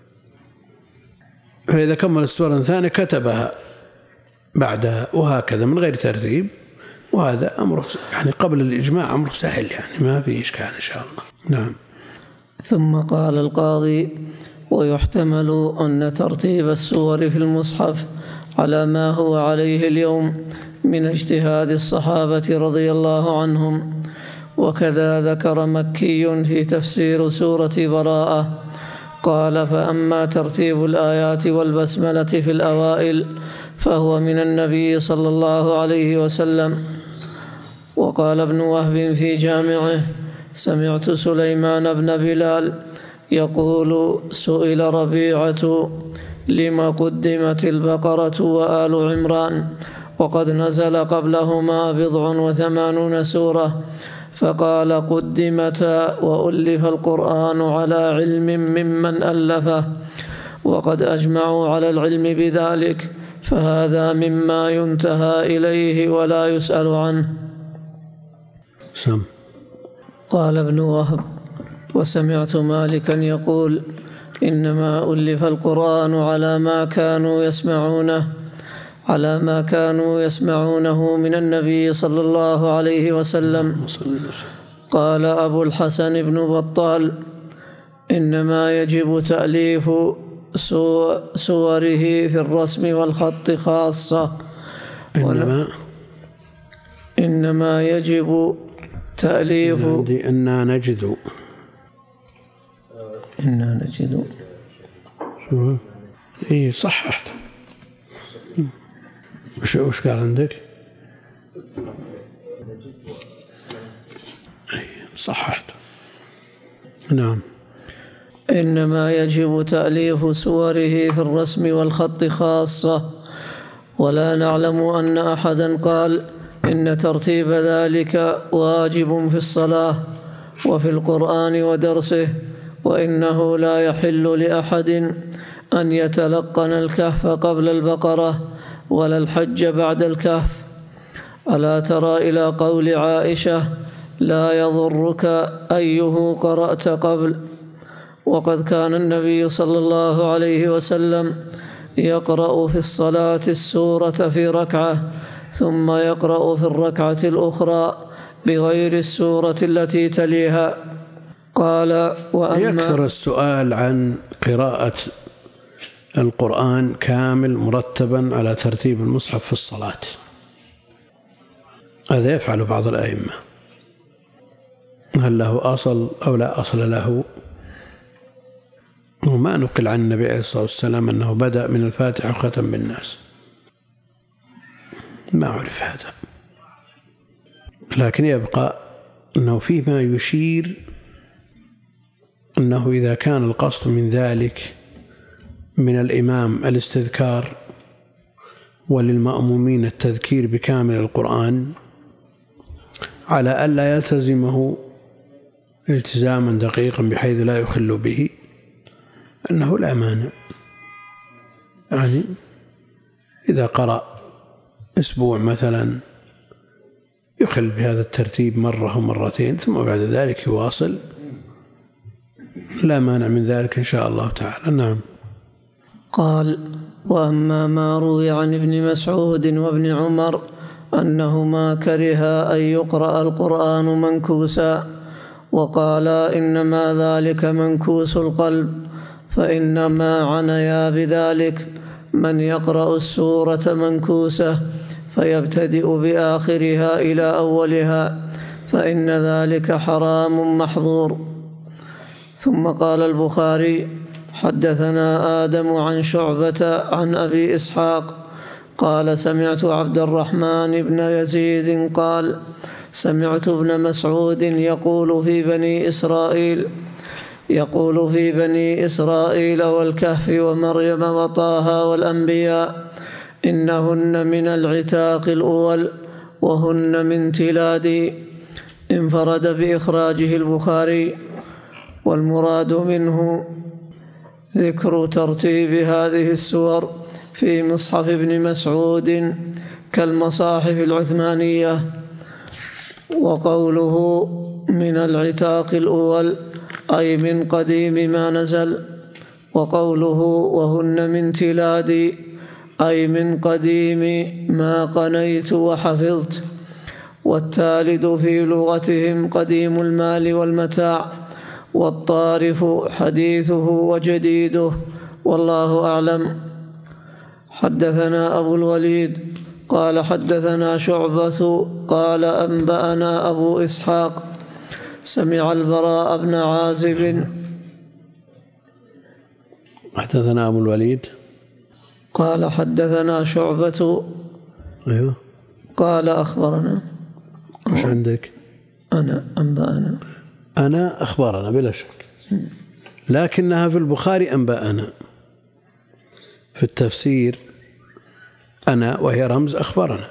فإذا كملت سورة ثانية كتبها بعدها، وهكذا من غير ترتيب. وهذا أمر يعني قبل الإجماع أمر سهل، يعني ما في إشكال إن شاء الله. نعم. ثم قال القاضي: ويحتمل أن ترتيب السور في المصحف على ما هو عليه اليوم من اجتهاد الصحابة رضي الله عنهم. وكذا ذكر مكي في تفسير سورة براءة قال: فأما ترتيب الآيات والبسملة في الأوائل فهو من النبي صلى الله عليه وسلم. وقال ابن وهب في جامعه: سمعت سليمان بن بلال يقول: سئل ربيعة لما قدمت البقرة وآل عمران وقد نزل قبلهما 87 سورة، فقال: قدمتا وألف القرآن على علم ممن ألفه، وقد أجمعوا على العلم بذلك، فهذا مما ينتهى إليه ولا يسأل عنه. قال ابن وهب: وسمعت مالكا يقول: إنما ألف القرآن على ما كانوا يسمعونه من النبي صلى الله عليه وسلم. قال أبو الحسن بن بطال: إنما يجب تأليف سوره في الرسم والخط خاصة، إنما يجب تأليف إنا نجد إيه صححت. وش قال عندك؟ صححت. نعم. إنما يجب تأليف سوره في الرسم والخط خاصة، ولا نعلم أن أحدا قال إن ترتيب ذلك واجب في الصلاة وفي القرآن ودرسه، وإنه لا يحل لأحد أن يتلقن الكهف قبل البقرة ولا الحج بعد الكهف. ألا ترى إلى قول عائشة: لا يضرك أيه قرأت قبل. وقد كان النبي صلى الله عليه وسلم يقرأ في الصلاة السورة في ركعة، ثم يقرأ في الركعة الأخرى بغير السورة التي تليها. قال: يكثر السؤال عن قراءة القرآن كامل مرتبا على ترتيب المصحف في الصلاة، هذا يفعل بعض الأئمة، هل له أصل أو لا أصل له؟ وما نقل عن النبي عليه الصلاة والسلام أنه بدأ من الفاتحة وختم بالناس، ما عرف هذا. لكن يبقى أنه فيما يشير أنه إذا كان القصد من ذلك من الإمام الاستذكار وللمأمومين التذكير بكامل القرآن على ألا يلتزمه التزاما دقيقا بحيث لا يخل به، أنه لا مانع، يعني إذا قرأ أسبوع مثلا يخل بهذا الترتيب مرة أو مرتين ثم بعد ذلك يواصل، لا مانع من ذلك إن شاء الله تعالى. نعم. قال: وأما ما روي عن ابن مسعود وابن عمر أنهما كرها أن يقرأ القرآن منكوسا، وقال: إنما ذلك منكوس القلب، فإنما عنيا بذلك من يقرأ السورة منكوسة فيبتدئ بآخرها إلى أولها، فإن ذلك حرام محظور. ثم قال البخاري: حدثنا آدم عن شعبة عن أبي إسحاق قال: سمعت عبد الرحمن بن يزيد قال: سمعت ابن مسعود يقول في بني إسرائيل والكهف ومريم وطه والأنبياء إنهن من العتاق الأول، وهن من تلاد انفرد بإخراجه البخاري، والمراد منه ذكر ترتيب هذه السور في مصحف ابن مسعود كالمصاحف العثمانية. وقوله من العتاق الأول أي من قديم ما نزل، وقوله وهن من تلاد أي من قديم ما قنيت وحفظت. والتالد في لغتهم قديم المال والمتاع، والطارف حديثه وجديده، والله أعلم. حدثنا أبو الوليد قال حدثنا شعبة قال أنبأنا أبو إسحاق سمع البراء بن عازب. حدثنا أبو الوليد قال حدثنا شعبة. أيوه. قال أخبرنا. مش عندك؟ أنا أنبأنا. أنا أخبرنا بلا شك، لكنها في البخاري أنبأنا. في التفسير أنا وهي رمز أخبرنا،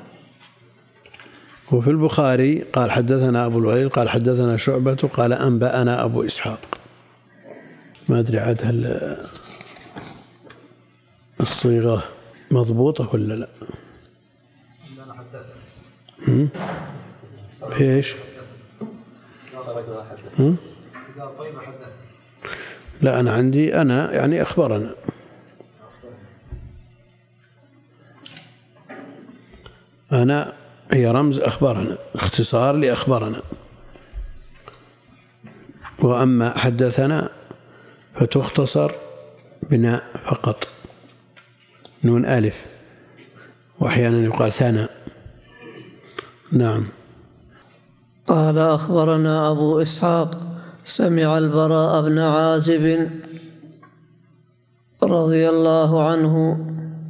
وفي البخاري قال حدثنا أبو الوليد قال حدثنا شعبة قال أنبأنا أبو إسحاق. ما أدري عاد هل الصيغة مضبوطة ولا لا؟ في إيش؟ لا أنا عندي أنا يعني أخبرنا. أنا هي رمز أخبرنا، اختصار لأخبرنا. وأما حدثنا فتختصر بناء فقط، نون ألف، وأحيانا يقال ثنا. نعم. قال أخبرنا أبو إسحاق سمع البراء بن عازب رضي الله عنه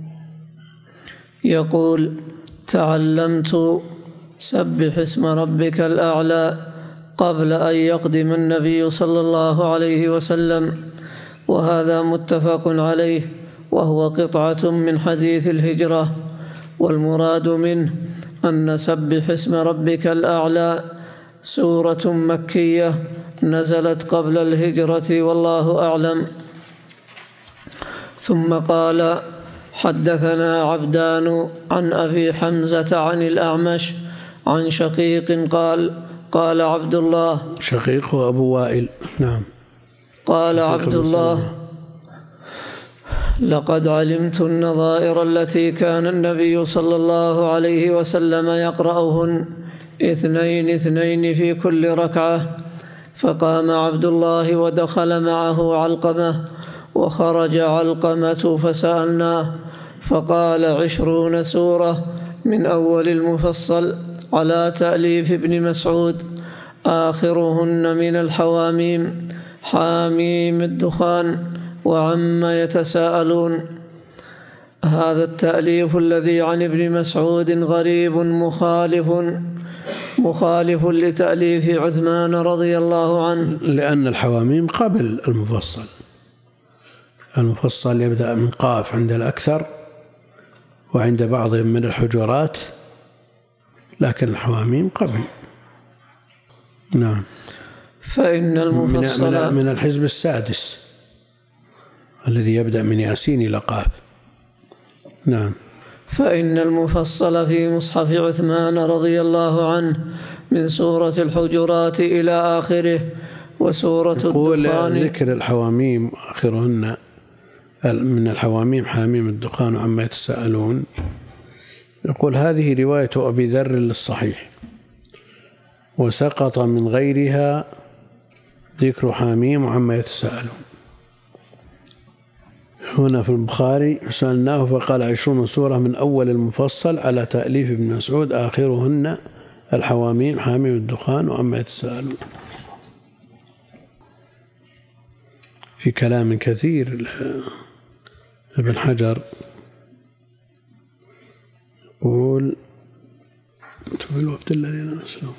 يقول تعلمت سبح اسم ربك الأعلى قبل أن يقدم النبي صلى الله عليه وسلم، وهذا متفق عليه، وهو قطعة من حديث الهجرة. والمراد منه أن سبح اسم ربك الأعلى سورة مكية نزلت قبل الهجرة، والله أعلم. ثم قال حدثنا عبدان عن أبي حمزة عن الأعمش عن شقيق قال عبد الله. شقيق هو أبو وائل. نعم. قال عبد الله لقد علمت النظائر التي كان النبي صلى الله عليه وسلم يقرأهن 2 في كل ركعة. فقام عبد الله ودخل معه علقمة، وخرج علقمة فسألناه فقال 20 سورة من أول المفصل على تأليف ابن مسعود، آخرهن من الحواميم حاميم الدخان وعما يتساءلون. هذا التأليف الذي عن ابن مسعود غريب مخالف لتأليف عثمان رضي الله عنه، لأن الحواميم قبل المفصل. المفصل يبدأ من قاف عند الأكثر وعند بعضهم من الحجرات، لكن الحواميم قبل. نعم. فإن المفصل من الحزب السادس الذي يبدأ من ياسين إلى قاف. نعم. فإن المفصل في مصحف عثمان رضي الله عنه من سورة الحجرات إلى آخره، وسورة الدخان. ذكر الحواميم آخرهن من الحواميم حاميم الدخان عما يتساءلون. يقول هذه رواية أبي ذر للصحيح، وسقط من غيرها ذكر حاميم عما يتساءلون. هنا في البخاري سألناه فقال 20 سورة من أول المفصل على تأليف ابن مسعود، آخرهن الحواميم حاميم الدخان وعما يتساءلون. في كلام كثير ابن حجر يقول في الوقت الذين نسلوا،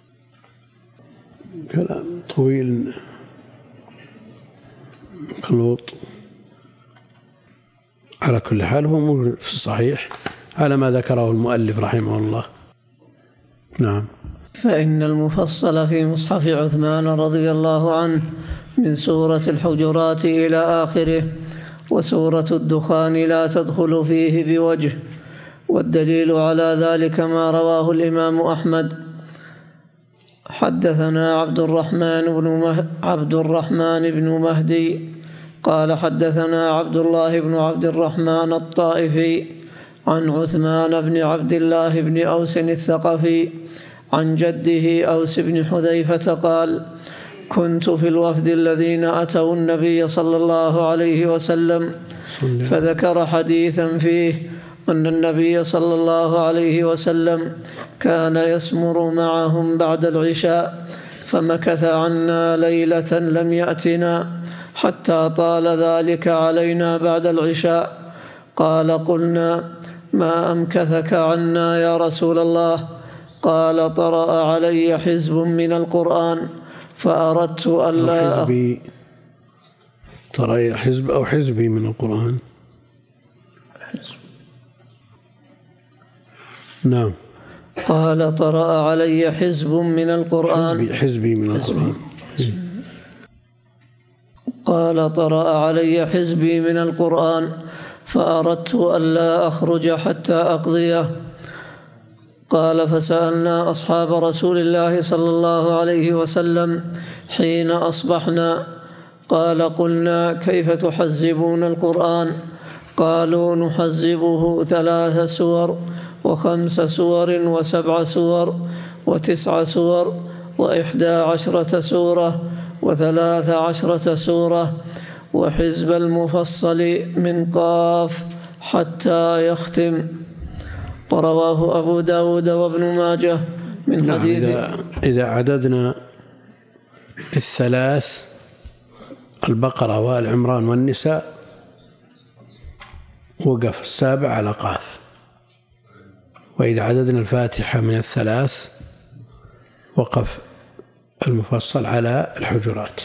كلام طويل مخلوط. على كل حال هو موجود في الصحيح على ما ذكره المؤلف رحمه الله. نعم. فإن المفصل في مصحف عثمان رضي الله عنه من سورة الحجرات إلى آخره، وسورة الدخان لا تدخل فيه بوجه. والدليل على ذلك ما رواه الإمام أحمد. حدثنا عبد الرحمن بن مهدي قال حدثنا عبد الله بن عبد الرحمن الطائفي عن عثمان بن عبد الله بن أوس الثقفي عن جده أوس بن حذيفة قال: كنت في الوفد الذين أتوا النبي صلى الله عليه وسلم، فذكر حديثا فيه أن النبي صلى الله عليه وسلم كان يسمر معهم بعد العشاء، فمكث عنا ليلة لم يأتنا حتى طال ذلك علينا بعد العشاء. قال: قلنا: ما أمكثك عنا يا رسول الله؟ قال: طرأ علي حزب من القرآن فأردت ألا طرأ حزب أو حزبي من القرآن. نعم. قال: طرأ علي حزب من القرآن. حزبي من القرآن. قال: طرأ علي حزبي من القرآن فأردت ألا أخرج حتى أقضيه. قال: فسألنا أصحاب رسول الله صلى الله عليه وسلم حين أصبحنا. قال: قلنا: كيف تحزبون القرآن؟ قالوا: نحزبه 3 سور و5 سور و7 سور و9 سور و11 سورة و13 سورة، وحزب المفصل من قاف حتى يختم. ورواه أبو داود وابن ماجه من حديث. إذا عددنا 3 البقرة والعمران والنساء وقف 7 على قاف. وإذا عددنا الفاتحة من 3 وقف المفصل على الحجرات،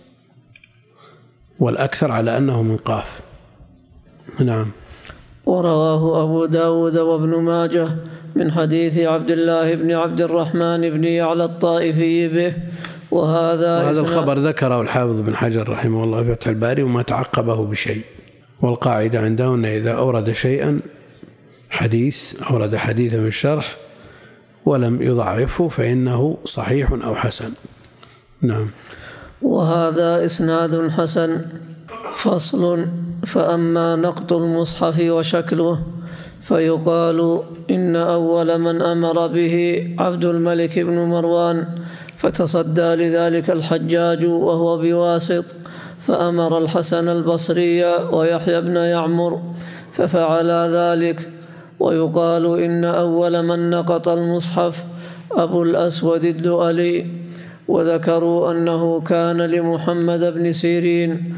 والأكثر على أنه من قاف. نعم. ورواه أبو داود وابن ماجه من حديث عبد الله بن عبد الرحمن بن يعلى الطائفي به. وهذا الخبر ذكره الحافظ بن حجر رحمه الله في فتح الباري وما تعقبه بشيء. والقاعدة عنده أن إذا أورد شيئا أورد حديثا في الشرح ولم يضعفه فإنه صحيح أو حسن. نعم. وهذا إسناد حسن. فصل: فأما نقط المصحف وشكله فيقال إن أول من أمر به عبد الملك بن مروان، فتصدى لذلك الحجاج وهو بواسط، فأمر الحسن البصري ويحيى بن يعمر ففعلا ذلك. ويقال إن أول من نقط المصحف أبو الأسود الدؤلي، وذكروا أنه كان لمحمد بن سيرين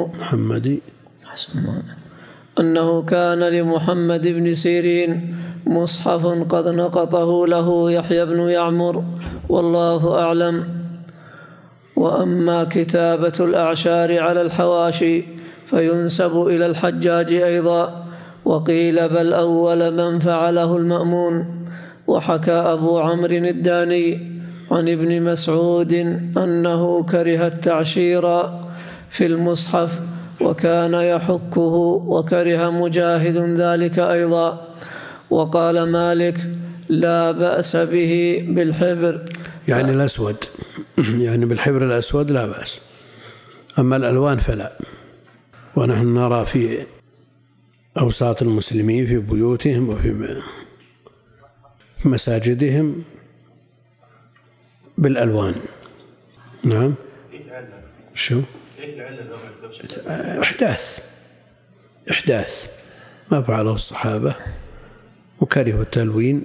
مصحف قد نقطه له يحيى بن يعمر، والله أعلم. وأما كتابة الأعشار على الحواشي فينسب إلى الحجاج أيضا، وقيل بل أول من فعله المأمون. وحكى أبو عمرو الداني عن ابن مسعود أنه كره التعشير في المصحف وكان يحكه، وكره مجاهد ذلك أيضا. وقال مالك: لا بأس به بالحبر، يعني الأسود، يعني بالحبر الأسود لا بأس، أما الألوان فلا. ونحن نرى في أوساط المسلمين في بيوتهم وفي مساجدهم بالألوان. نعم. شو؟ إحداث ما فعله الصحابة وكرهوا التلوين،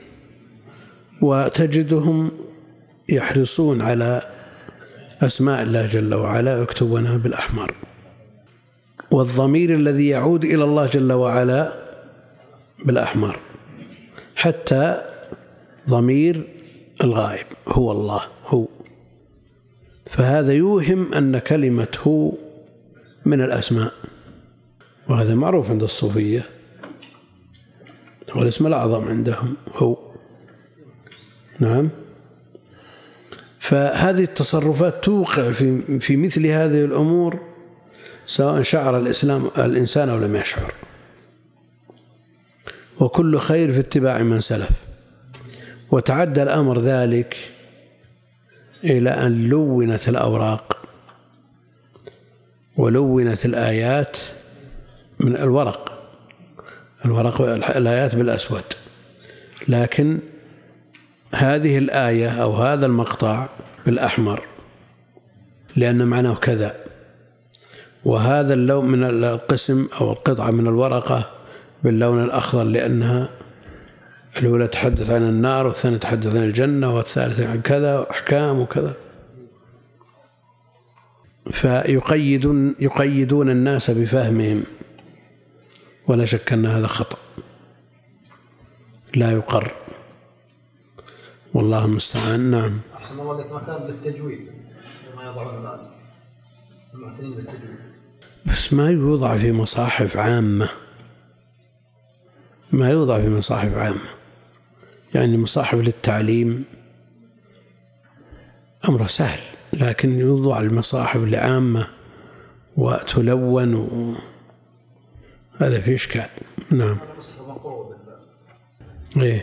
وتجدهم يحرصون على أسماء الله جل وعلا يكتبونها بالأحمر، والضمير الذي يعود إلى الله جل وعلا بالأحمر، حتى ضمير الغائب هو الله هو، فهذا يوهم أن كلمة هو من الأسماء، وهذا معروف عند الصوفية، هو الاسم الأعظم عندهم هو. نعم. فهذه التصرفات توقع في مثل هذه الأمور سواء شعر الإنسان أو لم يشعر، وكل خير في اتباع من سلف. وتعدى الأمر ذلك إلى أن لونت الأوراق ولونت الآيات من الورق الآيات بالأسود، لكن هذه الآية أو هذا المقطع بالأحمر لأن معناه كذا، وهذا اللون من القسم أو القطعة من الورقة باللون الأخضر لأنها الأولى تحدث عن النار والثانية تحدث عن الجنة والثالثة عن كذا وأحكام وكذا. فيقيدون الناس بفهمهم، ولا شك أن هذا خطأ لا يقر، والله المستعان. نعم. أحسن الله لك، ما كان بالتجويد ما يضعون الآن المعتنين بالتجويد، بس ما يوضع في مصاحف عامة، ما يوضع في مصاحف عامة، يعني مصاحف للتعليم أمره سهل، لكن يوضع المصاحف لعامة وتلون هذا فيه إشكال. نعم. إيه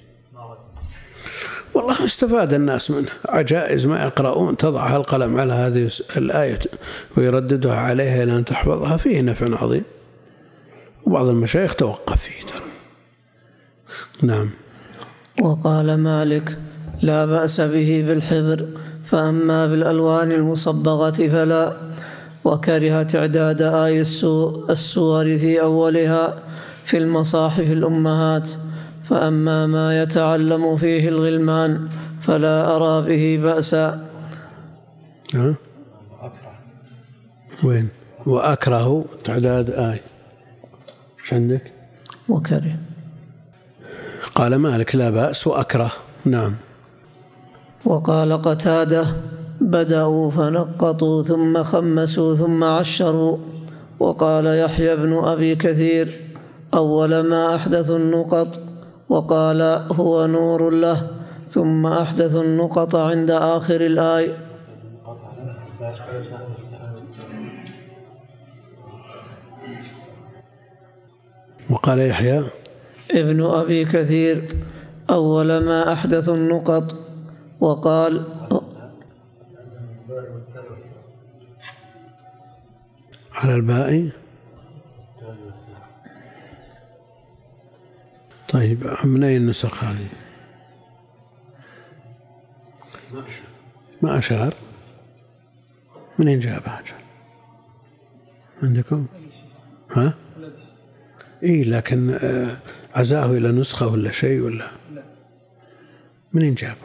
والله استفاد الناس منه، عجائز ما يقرؤون تضعها القلم على هذه الآية ويرددها عليها إلى أن تحفظها، فيه نفع عظيم، وبعض المشايخ توقف فيه. نعم. وقال مالك: لا بأس به بالحبر، فأما بالألوان المصبغة فلا، وكره تعداد آي السور في أولها في المصاحف الأمهات، فأما ما يتعلم فيه الغلمان فلا أرى به بأسا. وين؟ وأكره تعداد آي، ايش عندك؟ وكره. قال مالك: لا بأس وأكره. نعم. وقال قتادة: بدأوا فنقطوا ثم خمسوا ثم عشروا. وقال يحيى بن أبي كثير: أول ما أحدثوا النقط، وقال هو نور له، ثم أحدثوا النقط عند آخر الآية. وقال يحيى ابن أبي كثير: أول ما أحدثوا النقط، وقال على الباء. طيب من أي النسخ هذه؟ ما أشار. منين جابها؟ عندكم؟ ها؟ إيه، لكن عزاه إلى نسخة ولا شيء ولا منين جابه؟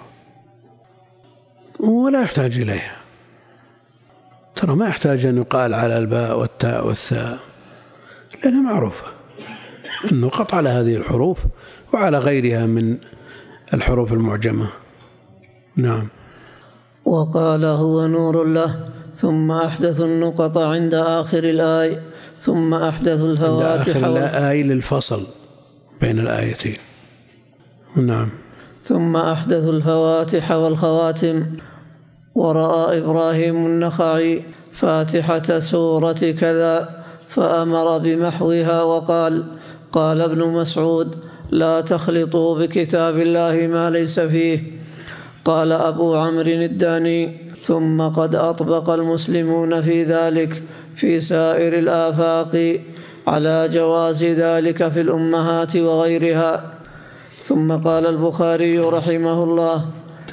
ولا يحتاج إليها، ترى ما يحتاج أن يقال على الباء والتاء والثاء لأنها معروفة، النقط على هذه الحروف وعلى غيرها من الحروف المعجمة. نعم. وقال هو نور له، ثم أحدث النقط عند آخر الآية، ثم أحدث الفواتح. عند آخر الآية للفصل بين الآيتين. نعم. ثم أحدث الفواتح والخواتم. ورأى إبراهيم النخعي فاتحة سورة كذا فأمر بمحوها، وقال: قال ابن مسعود: لا تخلطوا بكتاب الله ما ليس فيه. قال أبو عمرو الداني: ثم قد أطبق المسلمون في ذلك في سائر الآفاق على جواز ذلك في الأمهات وغيرها. ثم قال البخاري رحمه الله: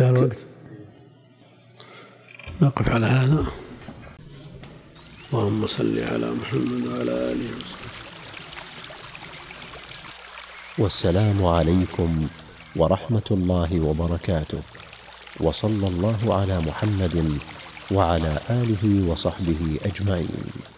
نقف على هذا. اللهم صل على محمد وعلى آله وصحبه. والسلام عليكم ورحمة الله وبركاته، وصلى الله على محمد وعلى آله وصحبه أجمعين.